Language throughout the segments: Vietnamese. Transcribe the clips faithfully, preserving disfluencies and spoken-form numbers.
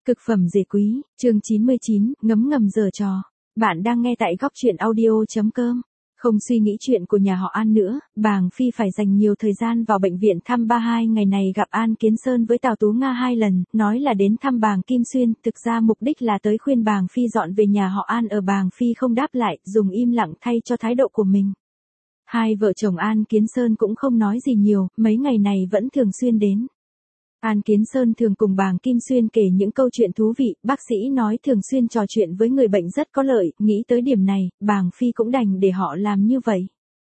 Cực phẩm dề quý, chương chín mươi chín, ngấm ngầm giở trò. Bạn đang nghe tại góc truyện audio.com. Không suy nghĩ chuyện của nhà họ An nữa, Bàng Phi phải dành nhiều thời gian vào bệnh viện thăm ba hai ngày này gặp An Kiến Sơn với Tào Tú Nga hai lần, nói là đến thăm Bàng Kim Xuyên, thực ra mục đích là tới khuyên Bàng Phi dọn về nhà họ An ở. Bàng Phi không đáp lại, dùng im lặng thay cho thái độ của mình. Hai vợ chồng An Kiến Sơn cũng không nói gì nhiều, mấy ngày này vẫn thường xuyên đến. An Kiến Sơn thường cùng Bàng Kim Xuyên kể những câu chuyện thú vị, bác sĩ nói thường xuyên trò chuyện với người bệnh rất có lợi, nghĩ tới điểm này, Bàng Phi cũng đành để họ làm như vậy.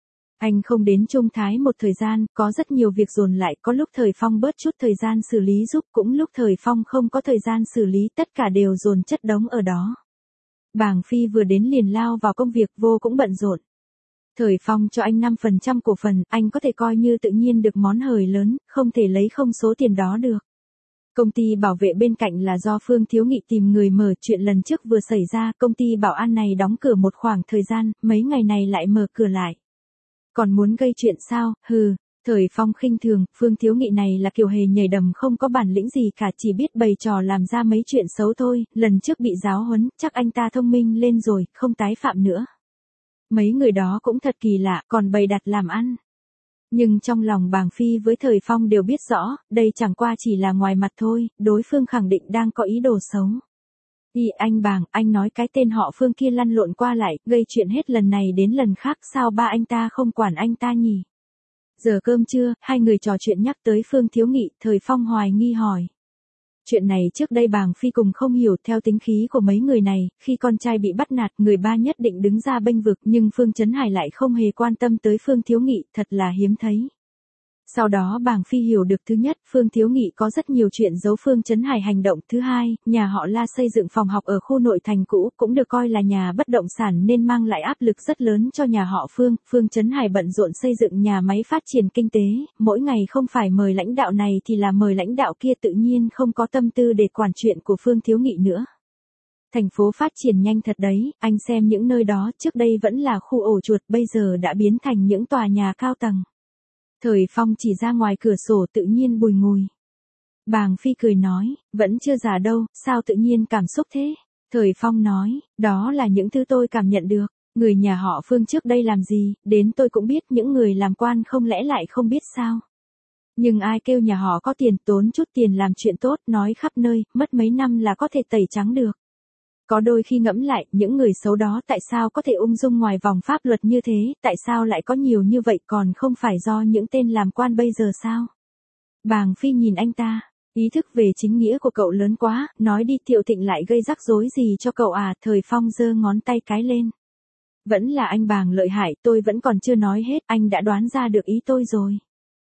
Anh không đến Trung Thái một thời gian, có rất nhiều việc dồn lại, có lúc Thời Phong bớt chút thời gian xử lý giúp, cũng lúc Thời Phong không có thời gian xử lý, tất cả đều dồn chất đống ở đó. Bàng Phi vừa đến liền lao vào công việc, vô cũng bận rộn. Thời Phong cho anh năm phần trăm cổ phần, anh có thể coi như tự nhiên được món hời lớn, không thể lấy không số tiền đó được. Công ty bảo vệ bên cạnh là do Phương Thiếu Nghị tìm người mở, chuyện lần trước vừa xảy ra, công ty bảo an này đóng cửa một khoảng thời gian, mấy ngày này lại mở cửa lại. Còn muốn gây chuyện sao, hừ. Thời Phong khinh thường, Phương Thiếu Nghị này là kiểu hề nhảy đầm không có bản lĩnh gì cả, chỉ biết bày trò làm ra mấy chuyện xấu thôi, lần trước bị giáo huấn, chắc anh ta thông minh lên rồi, không tái phạm nữa. Mấy người đó cũng thật kỳ lạ, còn bày đặt làm ăn. Nhưng trong lòng Bàng Phi với Thời Phong đều biết rõ, đây chẳng qua chỉ là ngoài mặt thôi, đối phương khẳng định đang có ý đồ xấu. Ý anh Bàng, anh nói cái tên họ Phương kia lăn lộn qua lại, gây chuyện hết lần này đến lần khác, sao ba anh ta không quản anh ta nhỉ? Giờ cơm trưa, hai người trò chuyện nhắc tới Phương Thiếu Nghị, Thời Phong hoài nghi hỏi. Chuyện này trước đây Bàng Phi cùng không hiểu, theo tính khí của mấy người này, khi con trai bị bắt nạt, người ba nhất định đứng ra bênh vực, nhưng Phương Chấn Hải lại không hề quan tâm tới Phương Thiếu Nghị, thật là hiếm thấy. Sau đó Bàng Phi hiểu được thứ nhất, Phương Thiếu Nghị có rất nhiều chuyện giấu Phương Chấn Hải hành động. Thứ hai, nhà họ La xây dựng phòng học ở khu nội thành cũ, cũng được coi là nhà bất động sản nên mang lại áp lực rất lớn cho nhà họ Phương. Phương Chấn Hải bận rộn xây dựng nhà máy phát triển kinh tế, mỗi ngày không phải mời lãnh đạo này thì là mời lãnh đạo kia, tự nhiên không có tâm tư để quản chuyện của Phương Thiếu Nghị nữa. Thành phố phát triển nhanh thật đấy, anh xem những nơi đó trước đây vẫn là khu ổ chuột, bây giờ đã biến thành những tòa nhà cao tầng. Thời Phong chỉ ra ngoài cửa sổ tự nhiên bùi ngùi. Bàng Phi cười nói, vẫn chưa già đâu, sao tự nhiên cảm xúc thế? Thời Phong nói, đó là những thứ tôi cảm nhận được, người nhà họ Phương trước đây làm gì, đến tôi cũng biết, những người làm quan không lẽ lại không biết sao? Nhưng ai kêu nhà họ có tiền, tốn chút tiền làm chuyện tốt, nói khắp nơi, mất mấy năm là có thể tẩy trắng được. Có đôi khi ngẫm lại, những người xấu đó tại sao có thể ung dung ngoài vòng pháp luật như thế, tại sao lại có nhiều như vậy, còn không phải do những tên làm quan bây giờ sao? Bàng Phi nhìn anh ta, ý thức về chính nghĩa của cậu lớn quá, nói đi Thiệu Thịnh lại gây rắc rối gì cho cậu à? Thời Phong giơ ngón tay cái lên. Vẫn là anh Bàng lợi hại, tôi vẫn còn chưa nói hết, anh đã đoán ra được ý tôi rồi.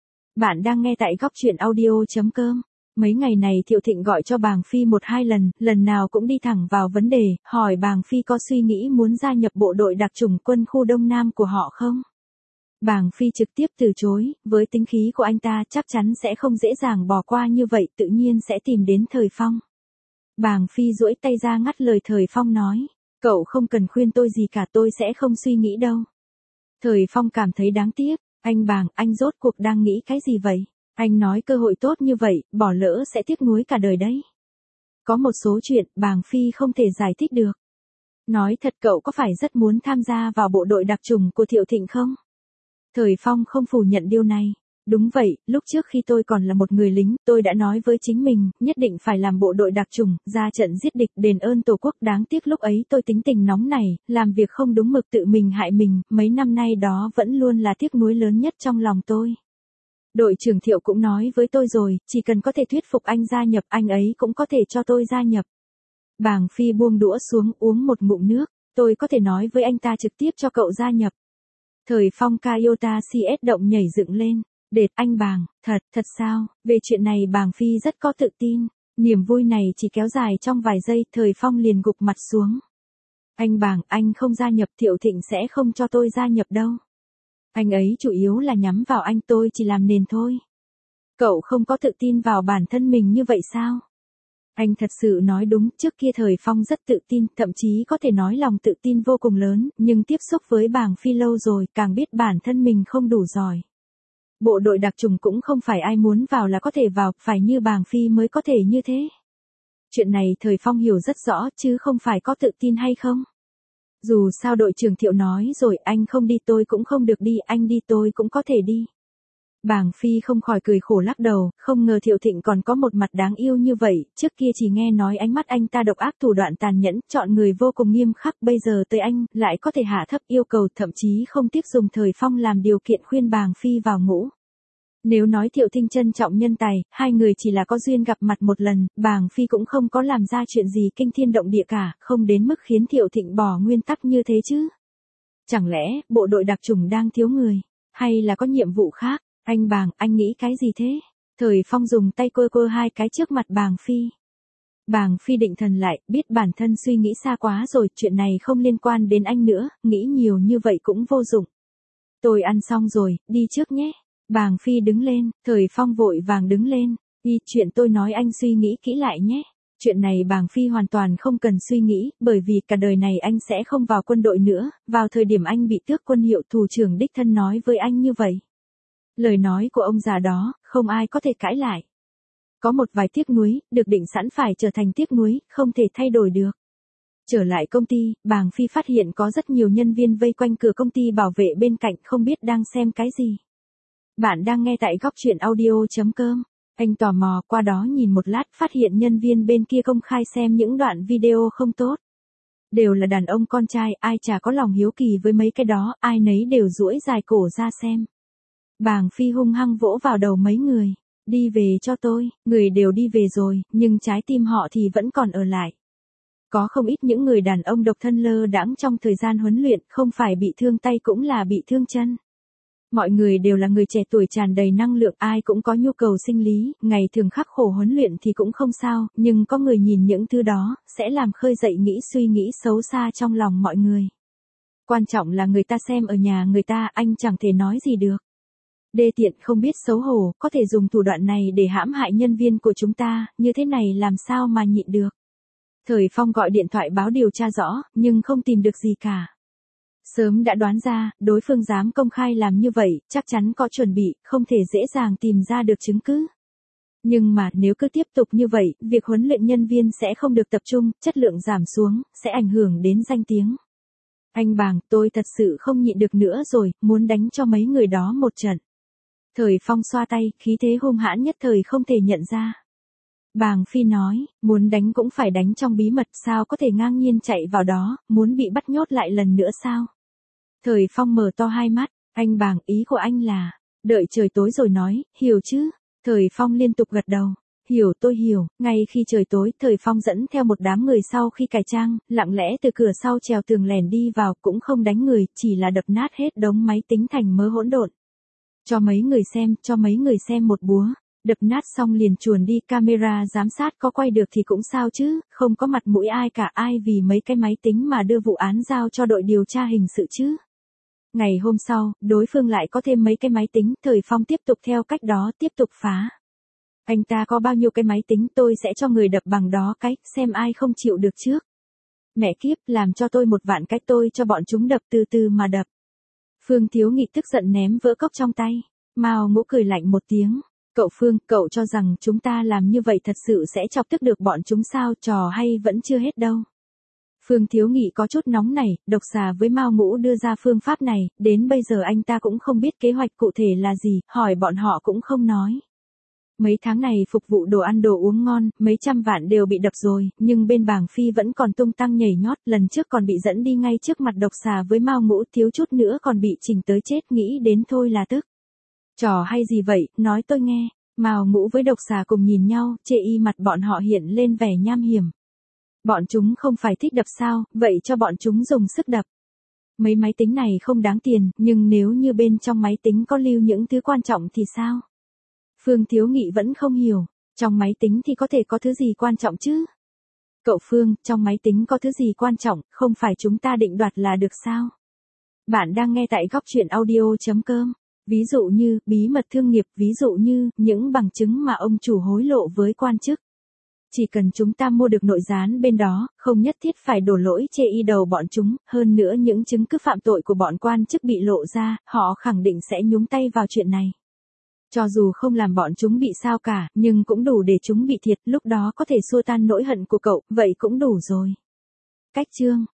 Bạn đang nghe tại góc truyện audio.com. Mấy ngày này Thiệu Thịnh gọi cho Bàng Phi một hai lần, lần nào cũng đi thẳng vào vấn đề, hỏi Bàng Phi có suy nghĩ muốn gia nhập bộ đội đặc chủng quân khu Đông Nam của họ không? Bàng Phi trực tiếp từ chối, với tính khí của anh ta chắc chắn sẽ không dễ dàng bỏ qua như vậy, tự nhiên sẽ tìm đến Thời Phong. Bàng Phi duỗi tay ra ngắt lời Thời Phong nói, cậu không cần khuyên tôi gì cả, tôi sẽ không suy nghĩ đâu. Thời Phong cảm thấy đáng tiếc, anh Bàng, anh rốt cuộc đang nghĩ cái gì vậy? Anh nói cơ hội tốt như vậy, bỏ lỡ sẽ tiếc nuối cả đời đấy. Có một số chuyện, Bàng Phi không thể giải thích được. Nói thật, cậu có phải rất muốn tham gia vào bộ đội đặc chủng của Thiệu Thịnh không? Thời Phong không phủ nhận điều này. Đúng vậy, lúc trước khi tôi còn là một người lính, tôi đã nói với chính mình, nhất định phải làm bộ đội đặc chủng, ra trận giết địch, đền ơn Tổ quốc. Đáng tiếc lúc ấy tôi tính tình nóng nảy, làm việc không đúng mực, tự mình hại mình, mấy năm nay đó vẫn luôn là tiếc nuối lớn nhất trong lòng tôi. Đội trưởng Thiệu cũng nói với tôi rồi, chỉ cần có thể thuyết phục anh gia nhập, anh ấy cũng có thể cho tôi gia nhập. Bàng Phi buông đũa xuống, uống một ngụm nước, tôi có thể nói với anh ta trực tiếp cho cậu gia nhập. Thời Phong Toyota xê ét động nhảy dựng lên, đệt anh Bàng, thật, thật sao? Về chuyện này Bàng Phi rất có tự tin, niềm vui này chỉ kéo dài trong vài giây, Thời Phong liền gục mặt xuống. Anh Bàng, anh không gia nhập, Thiệu Thịnh sẽ không cho tôi gia nhập đâu. Anh ấy chủ yếu là nhắm vào anh, tôi chỉ làm nền thôi. Cậu không có tự tin vào bản thân mình như vậy sao? Anh thật sự nói đúng, trước kia Thời Phong rất tự tin, thậm chí có thể nói lòng tự tin vô cùng lớn, nhưng tiếp xúc với Bàng Phi lâu rồi, càng biết bản thân mình không đủ giỏi. Bộ đội đặc chủng cũng không phải ai muốn vào là có thể vào, phải như Bàng Phi mới có thể như thế. Chuyện này Thời Phong hiểu rất rõ chứ không phải có tự tin hay không. Dù sao đội trưởng Thiệu nói rồi, anh không đi tôi cũng không được đi, anh đi tôi cũng có thể đi. Bàng Phi không khỏi cười khổ lắc đầu, không ngờ Thiệu Thịnh còn có một mặt đáng yêu như vậy, trước kia chỉ nghe nói ánh mắt anh ta độc ác thủ đoạn tàn nhẫn, chọn người vô cùng nghiêm khắc, bây giờ tới anh, lại có thể hạ thấp yêu cầu, thậm chí không tiếc dùng Thời Phong làm điều kiện khuyên Bàng Phi vào ngũ. Nếu nói Thiệu Thịnh trân trọng nhân tài, hai người chỉ là có duyên gặp mặt một lần, Bàng Phi cũng không có làm ra chuyện gì kinh thiên động địa cả, không đến mức khiến Thiệu Thịnh bỏ nguyên tắc như thế chứ. Chẳng lẽ, bộ đội đặc chủng đang thiếu người, hay là có nhiệm vụ khác? Anh Bàng, anh nghĩ cái gì thế? Thời Phong dùng tay cơ cơ hai cái trước mặt Bàng Phi. Bàng Phi định thần lại, biết bản thân suy nghĩ xa quá rồi, chuyện này không liên quan đến anh nữa, nghĩ nhiều như vậy cũng vô dụng. Tôi ăn xong rồi, đi trước nhé. Bàng Phi đứng lên, Thời Phong vội vàng đứng lên, đi, chuyện tôi nói anh suy nghĩ kỹ lại nhé. Chuyện này Bàng Phi hoàn toàn không cần suy nghĩ, bởi vì cả đời này anh sẽ không vào quân đội nữa, vào thời điểm anh bị tước quân hiệu thủ trưởng đích thân nói với anh như vậy. Lời nói của ông già đó, không ai có thể cãi lại. Có một vài tiếc nuối, được định sẵn phải trở thành tiếc nuối, không thể thay đổi được. Trở lại công ty, Bàng Phi phát hiện có rất nhiều nhân viên vây quanh cửa công ty bảo vệ bên cạnh không biết đang xem cái gì. Bạn đang nghe tại góc truyện audio chấm com. Anh tò mò qua đó nhìn một lát phát hiện nhân viên bên kia công khai xem những đoạn video không tốt. Đều là đàn ông con trai, ai chả có lòng hiếu kỳ với mấy cái đó, ai nấy đều duỗi dài cổ ra xem. Bàng Phi hung hăng vỗ vào đầu mấy người. Đi về cho tôi, người đều đi về rồi, nhưng trái tim họ thì vẫn còn ở lại. Có không ít những người đàn ông độc thân lơ đãng trong thời gian huấn luyện, không phải bị thương tay cũng là bị thương chân. Mọi người đều là người trẻ tuổi tràn đầy năng lượng, ai cũng có nhu cầu sinh lý, ngày thường khắc khổ huấn luyện thì cũng không sao, nhưng có người nhìn những thứ đó, sẽ làm khơi dậy nghĩ suy nghĩ xấu xa trong lòng mọi người. Quan trọng là người ta xem ở nhà người ta, anh chẳng thể nói gì được. Đê tiện không biết xấu hổ, có thể dùng thủ đoạn này để hãm hại nhân viên của chúng ta, như thế này làm sao mà nhịn được. Thời Phong gọi điện thoại báo điều tra rõ, nhưng không tìm được gì cả. Sớm đã đoán ra, đối phương dám công khai làm như vậy, chắc chắn có chuẩn bị, không thể dễ dàng tìm ra được chứng cứ. Nhưng mà nếu cứ tiếp tục như vậy, việc huấn luyện nhân viên sẽ không được tập trung, chất lượng giảm xuống, sẽ ảnh hưởng đến danh tiếng. Anh Bàng, tôi thật sự không nhịn được nữa rồi, muốn đánh cho mấy người đó một trận. Thời Phong xoa tay, khí thế hung hãn nhất thời không thể nhận ra. Bàng Phi nói, muốn đánh cũng phải đánh trong bí mật, sao có thể ngang nhiên chạy vào đó, muốn bị bắt nhốt lại lần nữa sao? Thời Phong mở to hai mắt, anh Bàng, ý của anh là, đợi trời tối rồi nói, hiểu chứ? Thời Phong liên tục gật đầu, hiểu tôi hiểu, ngay khi trời tối, Thời Phong dẫn theo một đám người sau khi cải trang, lặng lẽ từ cửa sau trèo tường lèn đi vào, cũng không đánh người, chỉ là đập nát hết đống máy tính thành mớ hỗn độn. Cho mấy người xem, cho mấy người xem một búa. Đập nát xong liền chuồn đi, camera giám sát có quay được thì cũng sao chứ, không có mặt mũi ai cả, ai vì mấy cái máy tính mà đưa vụ án giao cho đội điều tra hình sự chứ. Ngày hôm sau, đối phương lại có thêm mấy cái máy tính, Thời Phong tiếp tục theo cách đó tiếp tục phá. Anh ta có bao nhiêu cái máy tính tôi sẽ cho người đập bằng đó cái, xem ai không chịu được trước. Mẹ kiếp, làm cho tôi một vạn cái tôi cho bọn chúng đập từ từ mà đập. Phương Thiếu Nghị tức giận ném vỡ cốc trong tay. Mao Ngũ cười lạnh một tiếng. Cậu Phương, cậu cho rằng chúng ta làm như vậy thật sự sẽ chọc tức được bọn chúng sao, trò hay vẫn chưa hết đâu. Phương Thiếu Nghị có chút nóng nảy, độc xà với Mao Ngũ đưa ra phương pháp này, đến bây giờ anh ta cũng không biết kế hoạch cụ thể là gì, hỏi bọn họ cũng không nói. Mấy tháng này phục vụ đồ ăn đồ uống ngon, mấy trăm vạn đều bị đập rồi, nhưng bên Bàng Phi vẫn còn tung tăng nhảy nhót, lần trước còn bị dẫn đi ngay trước mặt độc xà với Mao Ngũ, thiếu chút nữa còn bị chỉnh tới chết, nghĩ đến thôi là tức. Trò hay gì vậy, nói tôi nghe. Mao Ngũ với độc xà cùng nhìn nhau, chê y mặt bọn họ hiện lên vẻ nham hiểm. Bọn chúng không phải thích đập sao, vậy cho bọn chúng dùng sức đập. Mấy máy tính này không đáng tiền, nhưng nếu như bên trong máy tính có lưu những thứ quan trọng thì sao? Phương Thiếu Nghị vẫn không hiểu, trong máy tính thì có thể có thứ gì quan trọng chứ? Cậu Phương, trong máy tính có thứ gì quan trọng, không phải chúng ta định đoạt là được sao? Bạn đang nghe tại góc truyện audio chấm com. Ví dụ như, bí mật thương nghiệp, ví dụ như, những bằng chứng mà ông chủ hối lộ với quan chức. Chỉ cần chúng ta mua được nội gián bên đó, không nhất thiết phải đổ lỗi chê y đầu bọn chúng, hơn nữa những chứng cứ phạm tội của bọn quan chức bị lộ ra, họ khẳng định sẽ nhúng tay vào chuyện này. Cho dù không làm bọn chúng bị sao cả, nhưng cũng đủ để chúng bị thiệt, lúc đó có thể xua tan nỗi hận của cậu, vậy cũng đủ rồi. Cách chương